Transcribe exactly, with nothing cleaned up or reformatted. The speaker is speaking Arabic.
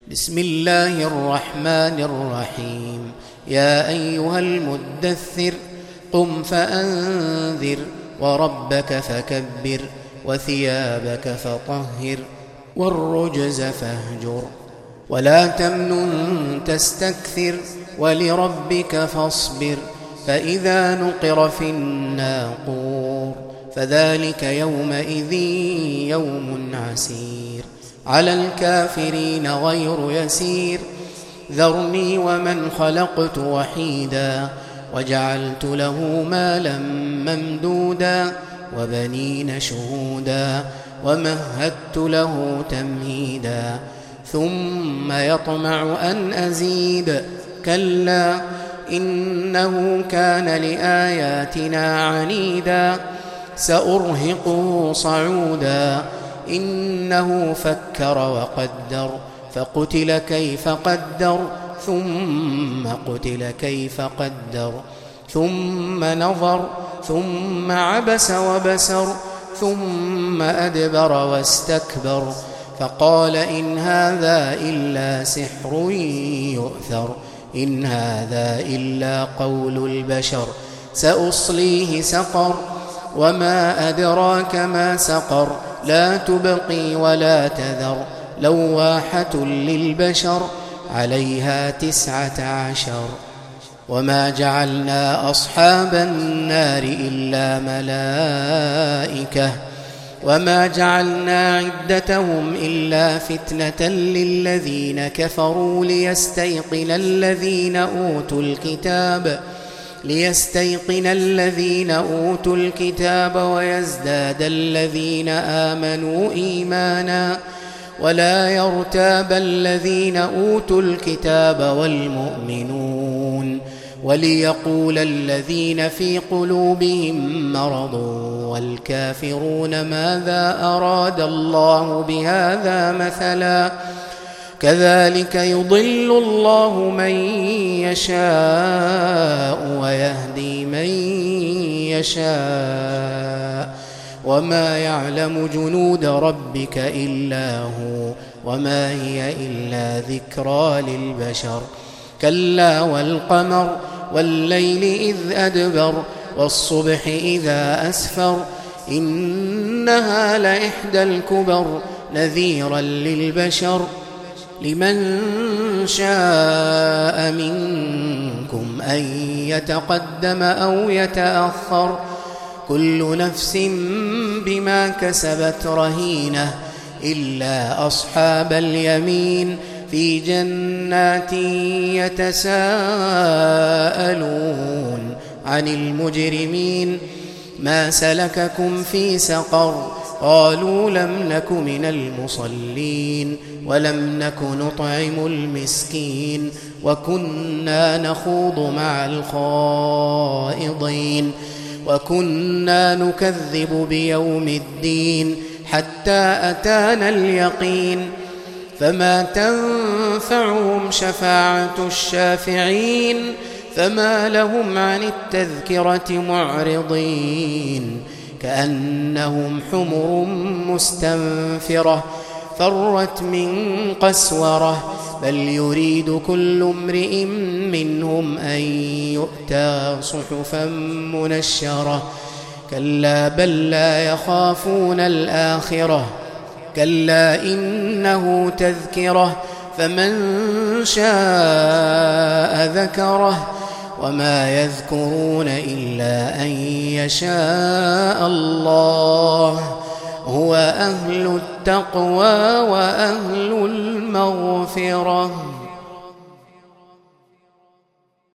بسم الله الرحمن الرحيم. يا أيها المدثر قم فأنذر وربك فكبر وثيابك فطهر والرجز فاهجر ولا تمنن تستكثر ولربك فاصبر فإذا نقر في الناقور فذلك يومئذ يوم عسير على الكافرين غير يسير ذرني ومن خلقت وحيدا وجعلت له مالا ممدودا وبنين شهودا ومهدت له تمهيدا ثم يطمع أن أزيد كلا إنه كان لآياتنا عنيدا سأرهقه صعودا إنه فكر وقدر فقتل كيف قدر ثم قتل كيف قدر ثم نظر ثم عبس وبسر ثم أدبر واستكبر فقال إن هذا إلا سحر يؤثر إن هذا إلا قول البشر سأصليه سقر وما أدراك ما سقر لا تبقي ولا تذر لواحة للبشر عليها تسعة عشر وما جعلنا أصحاب النار إلا ملائكة وما جعلنا عدتهم إلا فتنة للذين كفروا ليستيقن الذين أوتوا الكتاب ليستيقن الذين أوتوا الكتاب ويزداد الذين آمنوا إيمانا ولا يرتاب الذين أوتوا الكتاب والمؤمنون وليقول الذين في قلوبهم مرض والكافرون ماذا أراد الله بهذا مثلا كذلك يضل الله من يشاء ويهدي من يشاء وما يعلم جنود ربك إلا هو وما هي إلا ذكرى للبشر كلا والقمر والليل إذ أدبر والصبح إذا أسفر إنها لإحدى الكبر نذيرا للبشر لمن شاء منكم أن يتقدم أو يتأخر كل نفس بما كسبت رهينة إلا أصحاب اليمين في جنات يتساءلون عن المجرمين ما سلككم في سقر قالوا لم نك من المصلين ولم نك نطعم المسكين وكنا نخوض مع الخائضين وكنا نكذب بيوم الدين حتى أتانا اليقين فما تنفعهم شفاعة الشافعين فما لهم عن التذكرة معرضين كأنهم حمر مستنفرة فرت من قسورة بل يريد كل امرئ منهم أن يؤتى صحفا منشرة كلا بل لا يخافون الآخرة كلا إنه تذكرة فمن شاء ذكره وما يذكرون إلا أن يشاء الله هو أهل التقوى وأهل المغفرة.